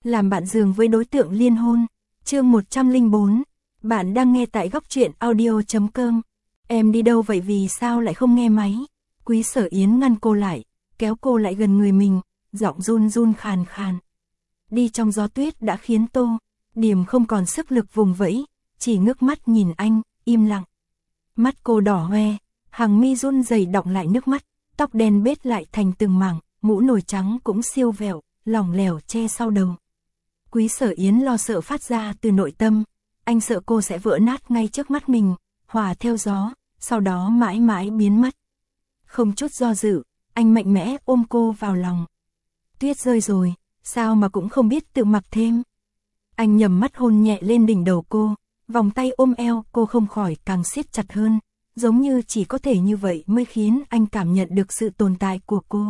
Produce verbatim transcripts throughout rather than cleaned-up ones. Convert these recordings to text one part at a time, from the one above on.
làm bạn giường với đối tượng liên hôn. Chương một trăm lẻ bốn. Bạn đang nghe tại góc truyện audio chấm com. Em đi đâu vậy, vì sao lại không nghe máy? Quý Sở Yến ngăn cô lại, kéo cô lại gần người mình, giọng run run khàn khàn. Đi trong gió tuyết đã khiến Tô Điểm không còn sức lực vùng vẫy, chỉ ngước mắt nhìn anh, im lặng. Mắt cô đỏ hoe, hàng mi run rẩy đọng lại nước mắt, tóc đen bết lại thành từng mảng, mũ nồi trắng cũng siêu vẹo, lỏng lẻo che sau đầu. Quý Sở Yến lo sợ phát ra từ nội tâm, anh sợ cô sẽ vỡ nát ngay trước mắt mình, hòa theo gió, sau đó mãi mãi biến mất. Không chút do dự, anh mạnh mẽ ôm cô vào lòng. Tuyết rơi rồi, sao mà cũng không biết tự mặc thêm. Anh nhầm mắt hôn nhẹ lên đỉnh đầu cô, vòng tay ôm eo cô không khỏi càng siết chặt hơn, giống như chỉ có thể như vậy mới khiến anh cảm nhận được sự tồn tại của cô.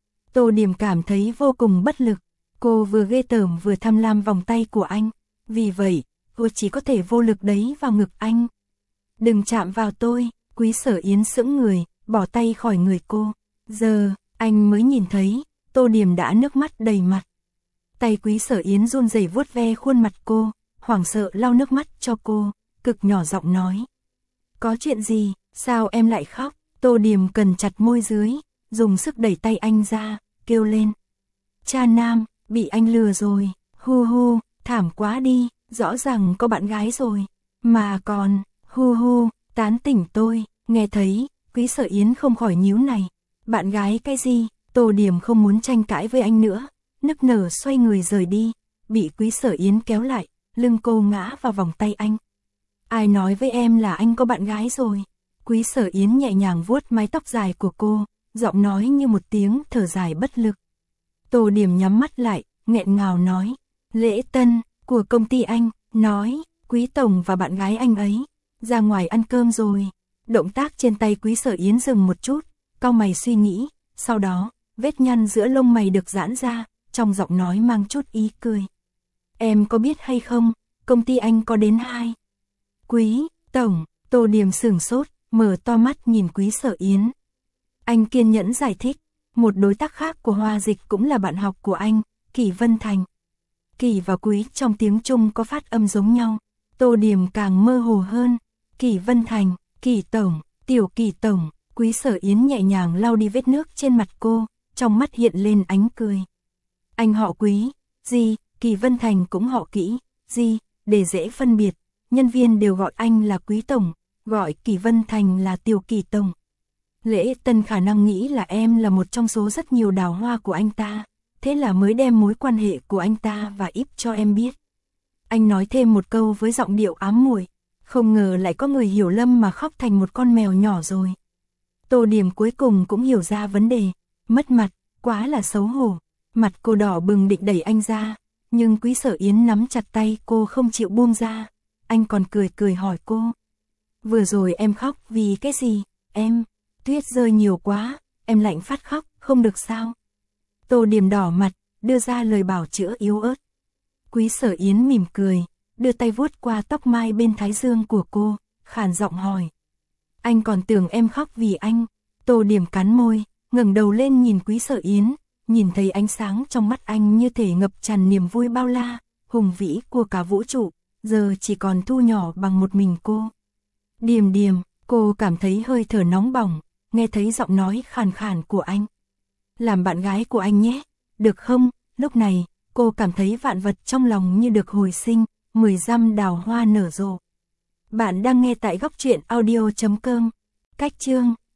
Tô Điểm cảm thấy vô cùng bất lực, cô vừa ghê tởm vừa tham lam vòng tay của anh, vì vậy, cô chỉ có thể vô lực đẩy vào ngực anh. Đừng chạm vào tôi, Quý Sở Yến sững người, bỏ tay khỏi người cô. Giờ, anh mới nhìn thấy, Tô Điểm đã nước mắt đầy mặt. Tay Quý Sở Yến run rẩy vuốt ve khuôn mặt cô, hoảng sợ lau nước mắt cho cô, cực nhỏ giọng nói. Có chuyện gì, sao em lại khóc? Tô Điểm cần chặt môi dưới, dùng sức đẩy tay anh ra, kêu lên. Cha nam, bị anh lừa rồi, hu hu, thảm quá đi, rõ ràng có bạn gái rồi, mà còn, hu hu, tán tỉnh tôi. Nghe thấy, Quý Sở Yến không khỏi nhíu này. Bạn gái cái gì? Tô Điểm không muốn tranh cãi với anh nữa, nức nở xoay người rời đi, bị Quý Sở Yến kéo lại, lưng cô ngã vào vòng tay anh. Ai nói với em là anh có bạn gái rồi? Quý Sở Yến nhẹ nhàng vuốt mái tóc dài của cô, giọng nói như một tiếng thở dài bất lực. Tô Điểm nhắm mắt lại, nghẹn ngào nói. Lễ tân của công ty anh, nói, Quý Tổng và bạn gái anh ấy ra ngoài ăn cơm rồi. Động tác trên tay Quý Sở Yến dừng một chút, cau mày suy nghĩ, sau đó, vết nhăn giữa lông mày được giãn ra, trong giọng nói mang chút ý cười. Em có biết hay không, công ty anh có đến hai. Quý Tổng, Tô Điểm sửng sốt, mở to mắt nhìn Quý Sở Yến. Anh kiên nhẫn giải thích, một đối tác khác của Hoa Dịch cũng là bạn học của anh, Kỷ Vân Thành. Kỷ và Quý trong tiếng Trung có phát âm giống nhau, Tô Điểm càng mơ hồ hơn. Kỷ Vân Thành, Kỷ Tổng, Tiểu Kỷ Tổng. Quý Sở Yến nhẹ nhàng lau đi vết nước trên mặt cô, trong mắt hiện lên ánh cười. Anh họ Quý, gì, Kỷ Vân Thành cũng họ Kỷ, gì, để dễ phân biệt, nhân viên đều gọi anh là Quý Tổng, gọi Kỷ Vân Thành là Tiểu Kỷ Tổng. Lễ Tân khả năng nghĩ là em là một trong số rất nhiều đào hoa của anh ta, thế là mới đem mối quan hệ của anh ta và Íp cho em biết. Anh nói thêm một câu với giọng điệu ám muội, không ngờ lại có người hiểu lầm mà khóc thành một con mèo nhỏ rồi. Tô Điểm cuối cùng cũng hiểu ra vấn đề, mất mặt, quá là xấu hổ, mặt cô đỏ bừng định đẩy anh ra, nhưng Quý Sở Yến nắm chặt tay cô không chịu buông ra, anh còn cười cười hỏi cô. Vừa rồi em khóc vì cái gì, em, tuyết rơi nhiều quá, em lạnh phát khóc, không được sao? Tô Điểm đỏ mặt, đưa ra lời bảo chữa yếu ớt. Quý Sở Yến mỉm cười, đưa tay vuốt qua tóc mai bên thái dương của cô, khàn giọng hỏi. Anh còn tưởng em khóc vì anh. Tô Điểm cắn môi, ngẩng đầu lên nhìn Quý Sở Yến, nhìn thấy ánh sáng trong mắt anh như thể ngập tràn niềm vui bao la, hùng vĩ của cả vũ trụ, giờ chỉ còn thu nhỏ bằng một mình cô. Điềm điềm, cô cảm thấy hơi thở nóng bỏng, nghe thấy giọng nói khàn khàn của anh. Làm bạn gái của anh nhé, được không? Lúc này, cô cảm thấy vạn vật trong lòng như được hồi sinh, mười dặm đào hoa nở rộ. Bạn đang nghe tại góc truyện audio chấm com. Cách chương